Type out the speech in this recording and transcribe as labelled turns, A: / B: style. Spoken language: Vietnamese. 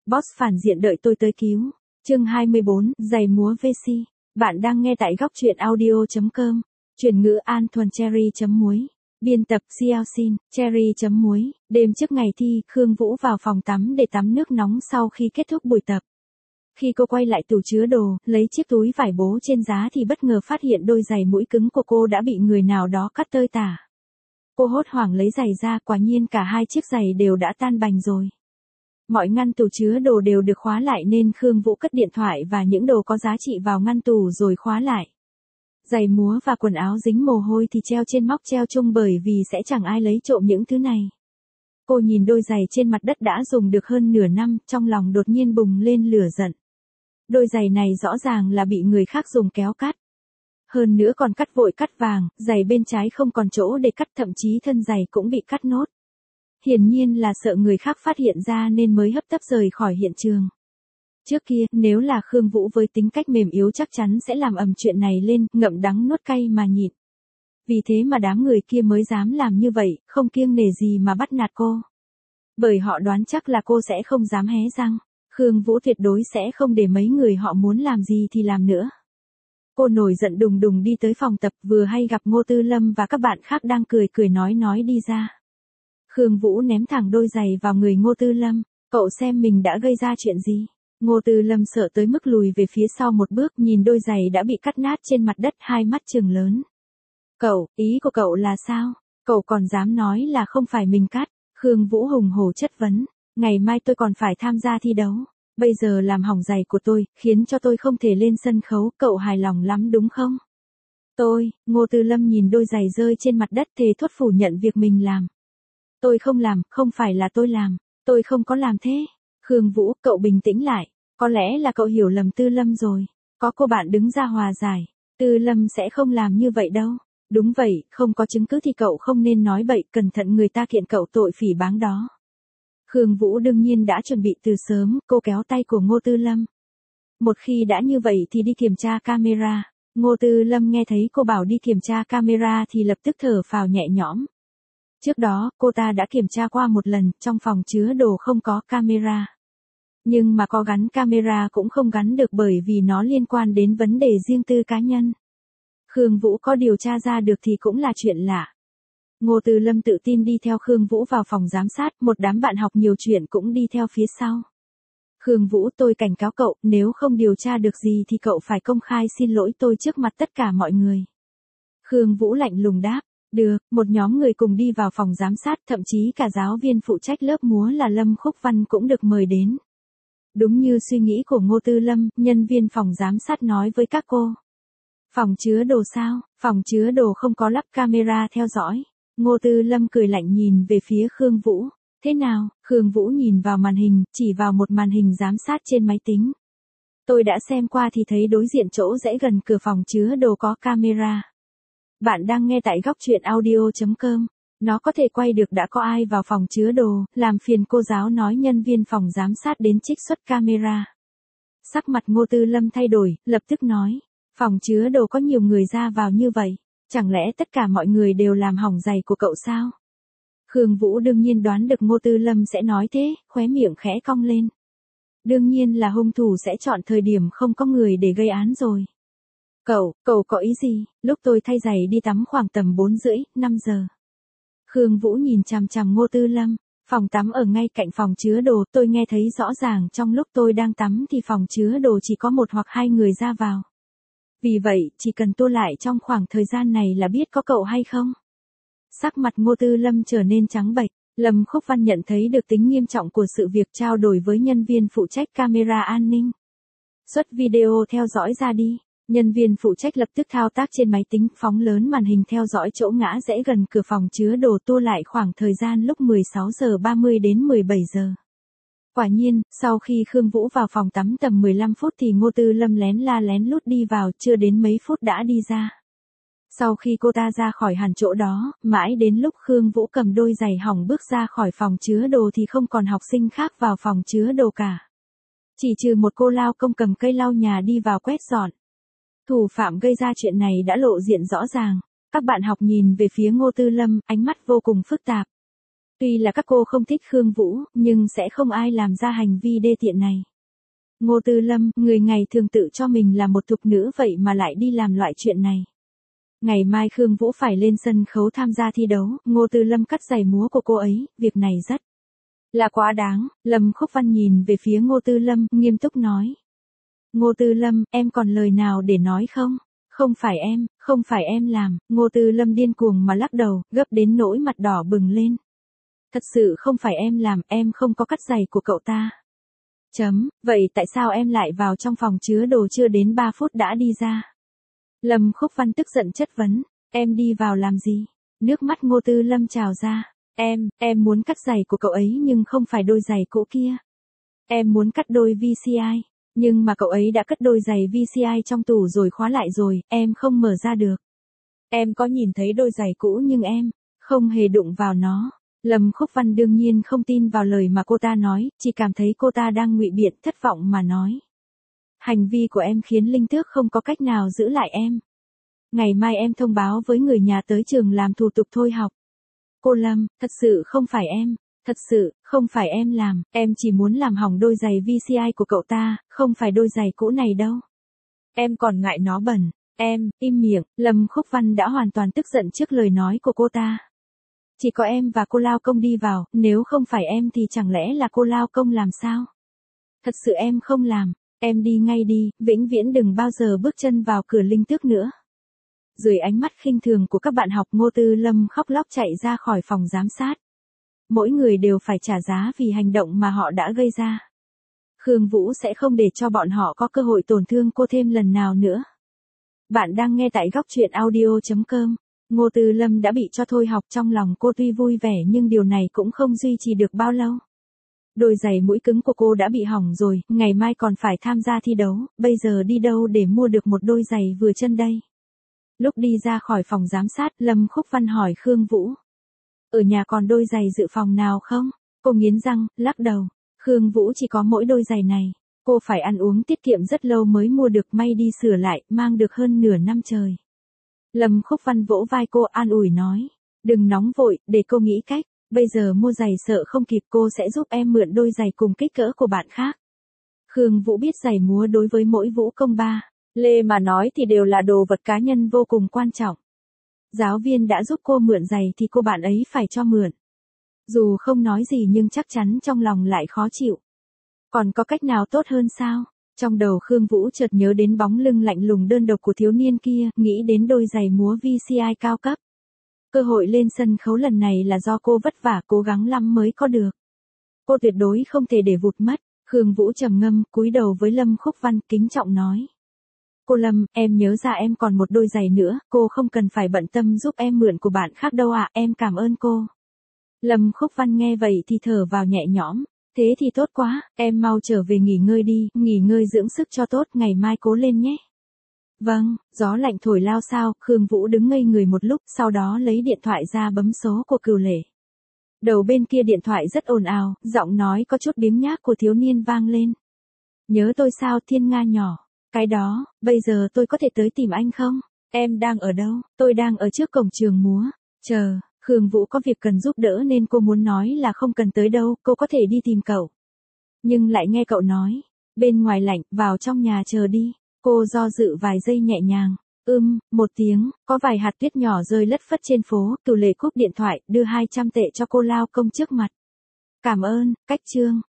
A: Boss phản diện đợi tôi tới cứu. Chương 24, giày múa VC. Bạn đang nghe tại góc truyện audio.com. Chuyển ngữ An Thuần Cherry.muối. Biên tập Xiaoxin, Cherry.muối. Đêm trước ngày thi, Khương Vũ vào phòng tắm để tắm nước nóng sau khi kết thúc buổi tập. Khi cô quay lại tủ chứa đồ, lấy chiếc túi vải bố trên giá thì bất ngờ phát hiện đôi giày mũi cứng của cô đã bị người nào đó cắt tơi tả. Cô hốt hoảng lấy giày ra, quả nhiên cả hai chiếc giày đều đã tan bành rồi. Mọi ngăn tủ chứa đồ đều được khóa lại nên Khương Vũ cất điện thoại và những đồ có giá trị vào ngăn tủ rồi khóa lại. Giày múa và quần áo dính mồ hôi thì treo trên móc treo chung bởi vì sẽ chẳng ai lấy trộm những thứ này. Cô nhìn đôi giày trên mặt đất đã dùng được hơn nửa năm, trong lòng đột nhiên bùng lên lửa giận. Đôi giày này rõ ràng là bị người khác dùng kéo cắt. Hơn nữa còn cắt vội cắt vàng, giày bên trái không còn chỗ để cắt, thậm chí thân giày cũng bị cắt nốt. Hiển nhiên là sợ người khác phát hiện ra nên mới hấp tấp rời khỏi hiện trường. Trước kia, nếu là Khương Vũ với tính cách mềm yếu chắc chắn sẽ làm ầm chuyện này lên, ngậm đắng nuốt cay mà nhịn. Vì thế mà đám người kia mới dám làm như vậy, không kiêng nể gì mà bắt nạt cô. Bởi họ đoán chắc là cô sẽ không dám hé răng. Khương Vũ tuyệt đối sẽ không để mấy người họ muốn làm gì thì làm nữa. Cô nổi giận đùng đùng đi tới phòng tập, vừa hay gặp Ngô Tư Lâm và các bạn khác đang cười cười nói đi ra. Khương Vũ ném thẳng đôi giày vào người Ngô Tư Lâm. Cậu xem mình đã gây ra chuyện gì? Ngô Tư Lâm sợ tới mức lùi về phía sau một bước, nhìn đôi giày đã bị cắt nát trên mặt đất, hai mắt trừng lớn. Cậu, ý của cậu là sao? Cậu còn dám nói là không phải mình cắt? Khương Vũ hùng hổ chất vấn. Ngày mai tôi còn phải tham gia thi đấu. Bây giờ làm hỏng giày của tôi, khiến cho tôi không thể lên sân khấu, cậu hài lòng lắm đúng không? Ngô Tư Lâm nhìn đôi giày rơi trên mặt đất thề thốt phủ nhận việc mình làm. Tôi không làm, không phải là tôi làm, tôi không có làm thế. Khương Vũ, cậu bình tĩnh lại, có lẽ là cậu hiểu lầm Tư Lâm rồi. Có cô bạn đứng ra hòa giải, Tư Lâm sẽ không làm như vậy đâu. Đúng vậy, không có chứng cứ thì cậu không nên nói bậy, cẩn thận người ta kiện cậu tội phỉ báng đó. Khương Vũ đương nhiên đã chuẩn bị từ sớm, cô kéo tay của Ngô Tư Lâm. Một khi đã như vậy thì đi kiểm tra camera. Ngô Tư Lâm nghe thấy cô bảo đi kiểm tra camera thì lập tức thở phào nhẹ nhõm. Trước đó, cô ta đã kiểm tra qua một lần, trong phòng chứa đồ không có camera. Nhưng mà có gắn camera cũng không gắn được bởi vì nó liên quan đến vấn đề riêng tư cá nhân. Khương Vũ có điều tra ra được thì cũng là chuyện lạ. Ngô Tư Lâm tự tin đi theo Khương Vũ vào phòng giám sát, một đám bạn học nhiều chuyện cũng đi theo phía sau. Khương Vũ, tôi cảnh cáo cậu, nếu không điều tra được gì thì cậu phải công khai xin lỗi tôi trước mặt tất cả mọi người. Khương Vũ lạnh lùng đáp. Được, một nhóm người cùng đi vào phòng giám sát, thậm chí cả giáo viên phụ trách lớp múa là Lâm Khúc Văn cũng được mời đến. Đúng như suy nghĩ của Ngô Tư Lâm, nhân viên phòng giám sát nói với các cô. Phòng chứa đồ sao? Phòng chứa đồ không có lắp camera theo dõi. Ngô Tư Lâm cười lạnh nhìn về phía Khương Vũ. Thế nào? Khương Vũ nhìn vào màn hình, chỉ vào một màn hình giám sát trên máy tính. Tôi đã xem qua thì thấy đối diện chỗ rẽ gần cửa phòng chứa đồ có camera. Bạn đang nghe tại góc truyện audio.com. Nó có thể quay được đã có ai vào phòng chứa đồ, làm phiền cô giáo nói nhân viên phòng giám sát đến trích xuất camera. Sắc mặt Ngô Tư Lâm thay đổi, lập tức nói. Phòng chứa đồ có nhiều người ra vào như vậy. Chẳng lẽ tất cả mọi người đều làm hỏng giày của cậu sao? Khương Vũ đương nhiên đoán được Ngô Tư Lâm sẽ nói thế, khóe miệng khẽ cong lên. Đương nhiên là hung thủ sẽ chọn thời điểm không có người để gây án rồi. Cậu có ý gì? Lúc tôi thay giày đi tắm khoảng tầm 4:30, 5 giờ. Khương Vũ nhìn chằm chằm Ngô Tư Lâm. Phòng tắm ở ngay cạnh phòng chứa đồ, tôi nghe thấy rõ ràng trong lúc tôi đang tắm thì phòng chứa đồ chỉ có một hoặc hai người ra vào. Vì vậy, chỉ cần tua lại trong khoảng thời gian này là biết có cậu hay không. Sắc mặt Ngô Tư Lâm trở nên trắng bệch. Lâm Khúc Văn nhận thấy được tính nghiêm trọng của sự việc, trao đổi với nhân viên phụ trách camera an ninh. Xuất video theo dõi ra đi. Nhân viên phụ trách lập tức thao tác trên máy tính, phóng lớn màn hình theo dõi chỗ ngã rẽ gần cửa phòng chứa đồ, tua lại khoảng thời gian lúc 16:30 đến 17 giờ. Quả nhiên, sau khi Khương Vũ vào phòng tắm tầm 15 phút thì Ngô Tư Lâm lén lút đi vào, chưa đến mấy phút đã đi ra. Sau khi cô ta ra khỏi hẳn chỗ đó, mãi đến lúc Khương Vũ cầm đôi giày hỏng bước ra khỏi phòng chứa đồ thì không còn học sinh khác vào phòng chứa đồ cả. Chỉ trừ một cô lao công cầm cây lau nhà đi vào quét dọn. Thủ phạm gây ra chuyện này đã lộ diện rõ ràng. Các bạn học nhìn về phía Ngô Tư Lâm, ánh mắt vô cùng phức tạp. Tuy là các cô không thích Khương Vũ, nhưng sẽ không ai làm ra hành vi đê tiện này. Ngô Tư Lâm, người ngày thường tự cho mình là một thục nữ vậy mà lại đi làm loại chuyện này. Ngày mai Khương Vũ phải lên sân khấu tham gia thi đấu, Ngô Tư Lâm cắt giày múa của cô ấy, việc này rất là quá đáng. Lâm Khúc Văn nhìn về phía Ngô Tư Lâm, nghiêm túc nói. Ngô Tư Lâm, em còn lời nào để nói không? Không phải em làm. Ngô Tư Lâm điên cuồng mà lắc đầu, gấp đến nỗi mặt đỏ bừng lên. Thật sự không phải em làm, em không có cắt giày của cậu ta. Vậy tại sao em lại vào trong phòng chứa đồ chưa đến 3 phút đã đi ra? Lâm Khúc Văn tức giận chất vấn, em đi vào làm gì? Nước mắt Ngô Tư Lâm trào ra, em muốn cắt giày của cậu ấy nhưng không phải đôi giày cũ kia. Em muốn cắt đôi VCI, nhưng mà cậu ấy đã cất đôi giày VCI trong tủ rồi khóa lại rồi, em không mở ra được. Em có nhìn thấy đôi giày cũ nhưng em không hề đụng vào nó. Lâm Khúc Văn đương nhiên không tin vào lời mà cô ta nói, chỉ cảm thấy cô ta đang ngụy biện, thất vọng mà nói. Hành vi của em khiến Linh Tước không có cách nào giữ lại em. Ngày mai em thông báo với người nhà tới trường làm thủ tục thôi học. Cô Lâm, thật sự không phải em làm, em chỉ muốn làm hỏng đôi giày VCI của cậu ta, không phải đôi giày cũ này đâu. Em còn ngại nó bẩn, im miệng. Lâm Khúc Văn đã hoàn toàn tức giận trước lời nói của cô ta. Chỉ có em và cô Lao Công đi vào, nếu không phải em thì chẳng lẽ là cô Lao Công làm sao? Thật sự em không làm, em đi ngay đi, vĩnh viễn đừng bao giờ bước chân vào cửa Linh Tước nữa. Dưới ánh mắt khinh thường của các bạn học, Ngô Tư Lâm khóc lóc chạy ra khỏi phòng giám sát. Mỗi người đều phải trả giá vì hành động mà họ đã gây ra. Khương Vũ sẽ không để cho bọn họ có cơ hội tổn thương cô thêm lần nào nữa. Bạn đang nghe tại góc truyện audio.com. Ngô Tư Lâm đã bị cho thôi học, trong lòng cô tuy vui vẻ nhưng điều này cũng không duy trì được bao lâu. Đôi giày mũi cứng của cô đã bị hỏng rồi, ngày mai còn phải tham gia thi đấu, bây giờ đi đâu để mua được một đôi giày vừa chân đây? Lúc đi ra khỏi phòng giám sát, Lâm Khúc Văn hỏi Khương Vũ. Ở nhà còn đôi giày dự phòng nào không? Cô nghiến răng, lắc đầu. Khương Vũ chỉ có mỗi đôi giày này. Cô phải ăn uống tiết kiệm rất lâu mới mua được, may đi sửa lại, mang được hơn nửa năm trời. Lâm Khúc Văn vỗ vai cô an ủi nói. Đừng nóng vội, để cô nghĩ cách. Bây giờ mua giày sợ không kịp, cô sẽ giúp em mượn đôi giày cùng kích cỡ của bạn khác. Khương Vũ biết giày múa đối với mỗi vũ công ba Lê mà nói thì đều là đồ vật cá nhân vô cùng quan trọng. Giáo viên đã giúp cô mượn giày thì cô bạn ấy phải cho mượn. Dù không nói gì nhưng chắc chắn trong lòng lại khó chịu. Còn có cách nào tốt hơn sao? Trong đầu Khương Vũ chợt nhớ đến bóng lưng lạnh lùng đơn độc của thiếu niên kia, nghĩ đến đôi giày múa VCI cao cấp. Cơ hội lên sân khấu lần này là do cô vất vả cố gắng lắm mới có được. Cô tuyệt đối không thể để vụt mất. Khương Vũ trầm ngâm, cúi đầu với Lâm Khúc Văn, kính trọng nói. Cô Lâm, em nhớ ra em còn một đôi giày nữa, cô không cần phải bận tâm giúp em mượn của bạn khác đâu ạ, em cảm ơn cô. Lâm Khúc Văn nghe vậy thì thở vào nhẹ nhõm, thế thì tốt quá, em mau trở về nghỉ ngơi đi, nghỉ ngơi dưỡng sức cho tốt, ngày mai cố lên nhé. Vâng, gió lạnh thổi lao sao, Khương Vũ đứng ngây người một lúc, sau đó lấy điện thoại ra bấm số của Cửu Lệ. Đầu bên kia điện thoại rất ồn ào, giọng nói có chút biếng nhác của thiếu niên vang lên. Nhớ tôi sao Thiên Nga nhỏ? Cái đó, bây giờ tôi có thể tới tìm anh không? Em đang ở đâu? Tôi đang ở trước cổng trường múa. Chờ, Khương Vũ có việc cần giúp đỡ nên cô muốn nói là không cần tới đâu, cô có thể đi tìm cậu. Nhưng lại nghe cậu nói, bên ngoài lạnh, vào trong nhà chờ đi. Cô do dự vài giây nhẹ nhàng. Một tiếng, có vài hạt tuyết nhỏ rơi lất phất trên phố, Cửu Lệ cúp điện thoại, đưa 200 tệ cho cô Lao Công trước mặt. Cảm ơn, Cách Trương.